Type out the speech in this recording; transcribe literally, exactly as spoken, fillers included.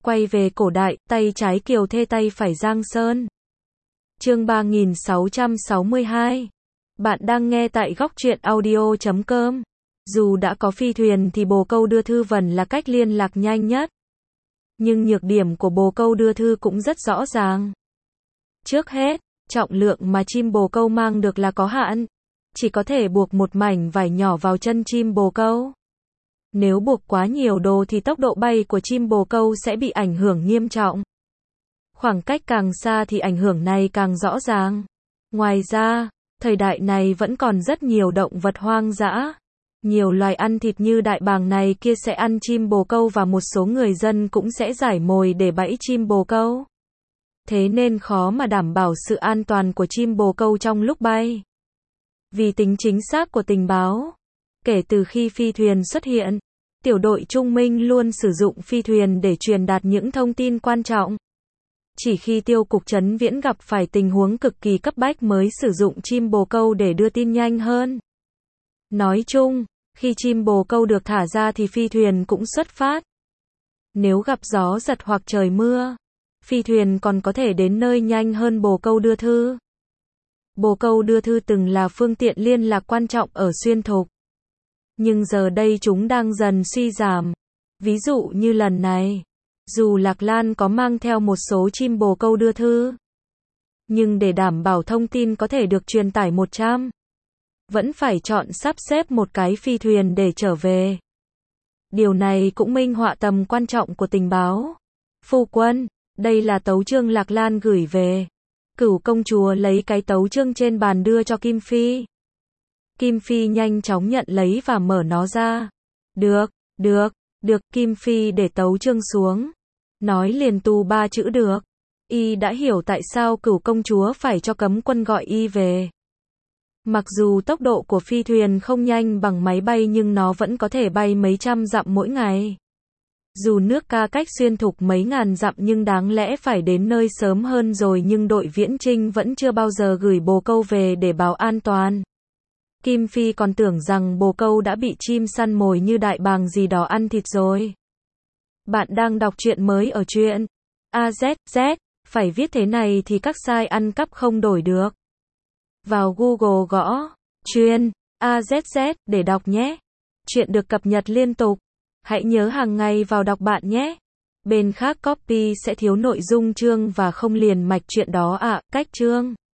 Quay về cổ đại, tay trái Kiều Thê tay phải Giang Sơn. Chương ba nghìn sáu trăm sáu mươi hai. Bạn đang nghe tại góc truyện audio chấm com. Dù đã có phi thuyền thì bồ câu đưa thư vần là cách liên lạc nhanh nhất. Nhưng nhược điểm của bồ câu đưa thư cũng rất rõ ràng. Trước hết, trọng lượng mà chim bồ câu mang được là có hạn. Chỉ có thể buộc một mảnh vải nhỏ vào chân chim bồ câu. Nếu buộc quá nhiều đồ thì tốc độ bay của chim bồ câu sẽ bị ảnh hưởng nghiêm trọng. Khoảng cách càng xa thì ảnh hưởng này càng rõ ràng. Ngoài ra, thời đại này vẫn còn rất nhiều động vật hoang dã. Nhiều loài ăn thịt như đại bàng này kia sẽ ăn chim bồ câu và một số người dân cũng sẽ giải mồi để bẫy chim bồ câu. Thế nên khó mà đảm bảo sự an toàn của chim bồ câu trong lúc bay. Vì tính chính xác của tình báo, kể từ khi phi thuyền xuất hiện, tiểu đội Trung Minh luôn sử dụng phi thuyền để truyền đạt những thông tin quan trọng. Chỉ khi tiêu cục Trấn Viễn gặp phải tình huống cực kỳ cấp bách mới sử dụng chim bồ câu để đưa tin nhanh hơn. Nói chung, khi chim bồ câu được thả ra thì phi thuyền cũng xuất phát. Nếu gặp gió giật hoặc trời mưa, phi thuyền còn có thể đến nơi nhanh hơn bồ câu đưa thư. Bồ câu đưa thư từng là phương tiện liên lạc quan trọng ở xuyên thục. Nhưng giờ đây chúng đang dần suy giảm. Ví dụ như lần này, dù Lạc Lan có mang theo một số chim bồ câu đưa thư, nhưng để đảm bảo thông tin có thể được truyền tải một trăm, vẫn phải chọn sắp xếp một cái phi thuyền để trở về. Điều này cũng minh họa tầm quan trọng của tình báo. Phu quân, đây là tấu chương Lạc Lan gửi về. Cửu công chúa lấy cái tấu chương trên bàn đưa cho Kim Phi. Kim Phi nhanh chóng nhận lấy và mở nó ra. Được, được, được, Kim Phi để tấu chương xuống. Nói liền tu ba chữ được. Y đã hiểu tại sao cửu công chúa phải cho cấm quân gọi y về. Mặc dù tốc độ của phi thuyền không nhanh bằng máy bay nhưng nó vẫn có thể bay mấy trăm dặm mỗi ngày. Dù nước ca cách xuyên thục mấy ngàn dặm nhưng đáng lẽ phải đến nơi sớm hơn rồi nhưng đội viễn trinh vẫn chưa bao giờ gửi bồ câu về để bảo an toàn. Kim Phi còn tưởng rằng bồ câu đã bị chim săn mồi như đại bàng gì đó ăn thịt rồi. Bạn đang đọc truyện mới ở truyện a zét zét, phải viết thế này thì các site ăn cắp không đổi được. Vào Google gõ truyện a zét zét để đọc nhé. Truyện được cập nhật liên tục. Hãy nhớ hàng ngày vào đọc bạn nhé. Bên khác copy sẽ thiếu nội dung chương và không liền mạch truyện đó ạ. À, cách chương